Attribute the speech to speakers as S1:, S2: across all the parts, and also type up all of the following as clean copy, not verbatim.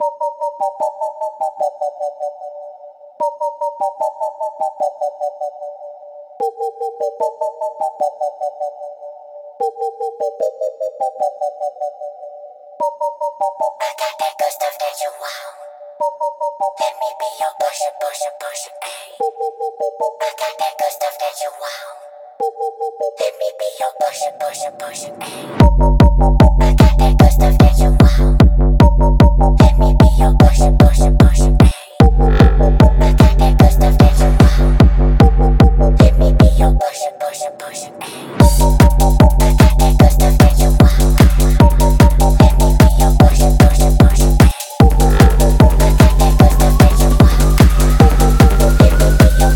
S1: got that good stuff that you want. Let me be your pusher, pusher, pusher, ayy. I got that good stuff that you want. Let me be your pusher, pusher, pusher, ayy. I got that good stuff that you want. Let me be your pusher, pusher, pusher, ayy. I got that good stuff that you want. Let me be your pusher, pusher, pusher, ayy. I got that good stuff that you want. Let me be your pusher, pusher, pusher, ayy. I got that good stuff that you want. Let me be your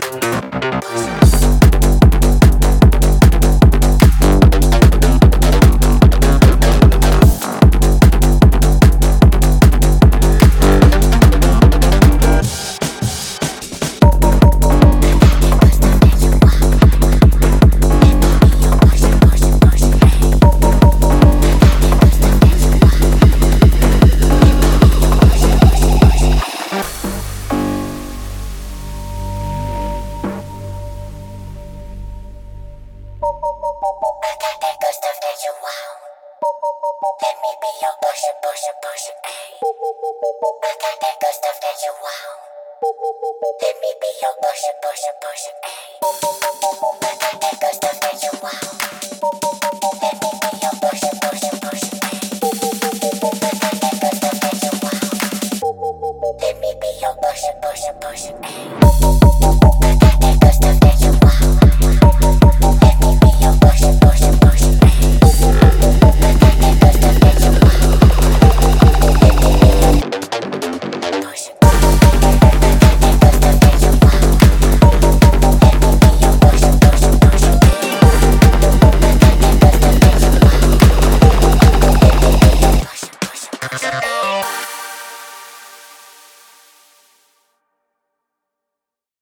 S1: Let me be your pusher, pusher, pusher, ayy. I got that good stuff that you want. Let me be your pusher, pusher, pusher, ayy. I got that good stuff that you want. Let me be your pusher, pusher, pusher, ayy. I got that good stuff that you want. Let me be your pusher, pusher, pusher, ayy.